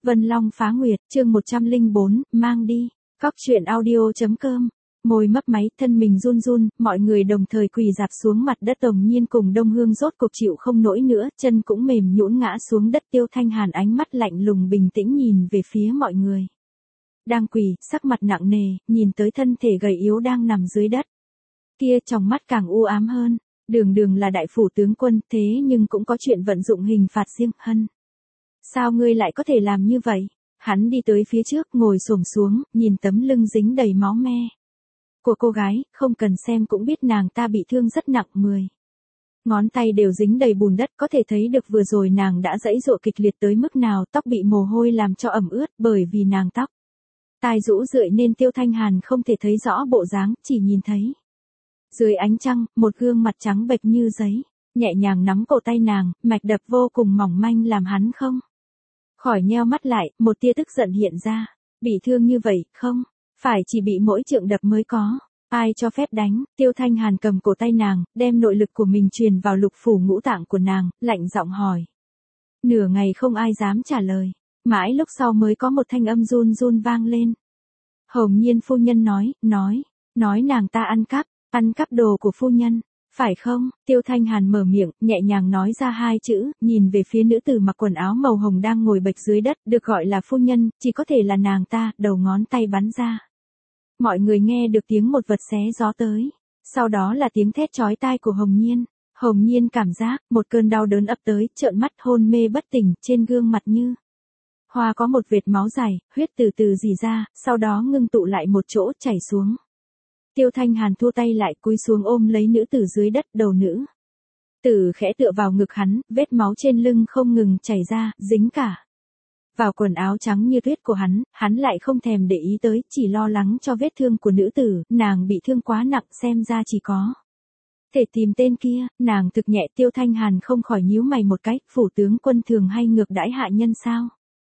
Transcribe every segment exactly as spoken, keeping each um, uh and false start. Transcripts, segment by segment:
Vân Long Phá Nguyệt, chương một trăm lẻ bốn, mang đi. Cóc truyện audio chấm com. Môi mấp máy, thân mình run run, mọi người đồng thời quỳ dạp xuống mặt đất. Tổng Nhiên cùng Đông Hương rốt cục chịu không nổi nữa, chân cũng mềm nhũn ngã xuống đất. Tiêu Thanh Hàn ánh mắt lạnh lùng bình tĩnh nhìn về phía mọi người. Đang quỳ, sắc mặt nặng nề, nhìn tới thân thể gầy yếu đang nằm dưới đất. Kia trong mắt càng u ám hơn, đường đường là đại phủ tướng quân, thế nhưng cũng có chuyện vận dụng hình phạt riêng. Hân, sao ngươi lại có thể làm như vậy? Hắn đi tới phía trước, ngồi xổm xuống, nhìn tấm lưng dính đầy máu me của cô gái, không cần xem cũng biết nàng ta bị thương rất nặng. Mười ngón tay đều dính đầy bùn đất, có thể thấy được vừa rồi nàng đã giãy giụa kịch liệt tới mức nào. Tóc bị mồ hôi làm cho ẩm ướt, bởi vì nàng tóc tai rũ rượi nên Tiêu Thanh Hàn không thể thấy rõ bộ dáng, chỉ nhìn thấy dưới ánh trăng, một gương mặt trắng bệch như giấy, nhẹ nhàng nắm cổ tay nàng, mạch đập vô cùng mỏng manh làm hắn không khỏi nheo mắt lại. Một tia tức giận hiện ra, bị thương như vậy, không phải chỉ bị mỗi trượng đập mới có, ai cho phép đánh? Tiêu Thanh Hàn cầm cổ tay nàng, đem nội lực của mình truyền vào lục phủ ngũ tạng của nàng, lạnh giọng hỏi. Nửa ngày không ai dám trả lời, mãi lúc sau mới có một thanh âm run run vang lên. Hồng Nhiên phu nhân nói, nói, nói nàng ta ăn cắp, ăn cắp đồ của phu nhân, phải không? Tiêu Thanh Hàn mở miệng, nhẹ nhàng nói ra hai chữ, nhìn về phía nữ tử mặc quần áo màu hồng đang ngồi bệt dưới đất, được gọi là phu nhân, chỉ có thể là nàng ta. Đầu ngón tay bắn ra. Mọi người nghe được tiếng một vật xé gió tới, sau đó là tiếng thét chói tai của Hồng Nhiên. Hồng Nhiên cảm giác một cơn đau đớn ập tới, trợn mắt hôn mê bất tỉnh, trên gương mặt như hoa có một vệt máu dài, huyết từ từ rỉ ra, sau đó ngưng tụ lại một chỗ, chảy xuống. Tiêu Thanh Hàn thua tay lại, cúi xuống ôm lấy nữ tử dưới đất. Đầu nữ tử khẽ tựa vào ngực hắn, vết máu trên lưng không ngừng chảy ra, dính cả vào quần áo trắng như tuyết của hắn. Hắn lại không thèm để ý tới, chỉ lo lắng cho vết thương của nữ tử. Nàng bị thương quá nặng, xem ra chỉ có thể tìm tên kia. Nàng thực nhẹ. Tiêu Thanh Hàn không khỏi nhíu mày một cái, phủ tướng quân thường hay ngược đãi hạ nhân sao?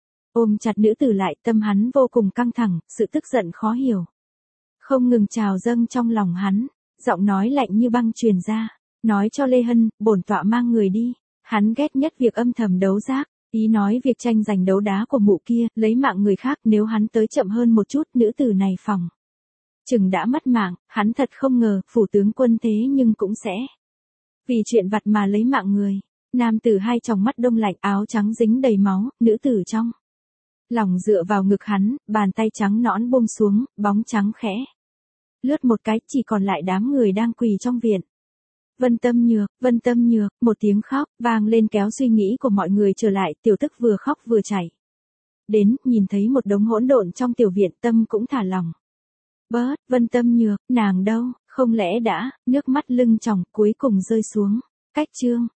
Ôm chặt nữ tử lại, tâm hắn vô cùng căng thẳng, sự tức giận khó hiểu không ngừng trào dâng trong lòng hắn. Giọng nói lạnh như băng truyền ra, nói cho Lê Hân, bổn tọa mang người đi. Hắn ghét nhất việc âm thầm đấu giác, ý nói việc tranh giành đấu đá của mụ kia, lấy mạng người khác. Nếu hắn tới chậm hơn một chút, nữ tử này phòng chừng đã mất mạng. Hắn thật không ngờ, phủ tướng quân thế nhưng cũng sẽ vì chuyện vặt mà lấy mạng người. Nam tử hai tròng mắt đông lạnh, áo trắng dính đầy máu, nữ tử trong lòng dựa vào ngực hắn, bàn tay trắng nõn buông xuống, bóng trắng khẽ lướt một cái, chỉ còn lại đám người đang quỳ trong viện. Vân Tâm Nhược, Vân Tâm Nhược, một tiếng khóc vang lên kéo suy nghĩ của mọi người trở lại. Tiểu Tức vừa khóc vừa chảy đến, nhìn thấy một đống hỗn độn trong tiểu viện, tâm cũng thả lòng bớt. Vân Tâm Nhược, nàng đâu? Không lẽ đã? Nước mắt lưng tròng cuối cùng rơi xuống. Cách chương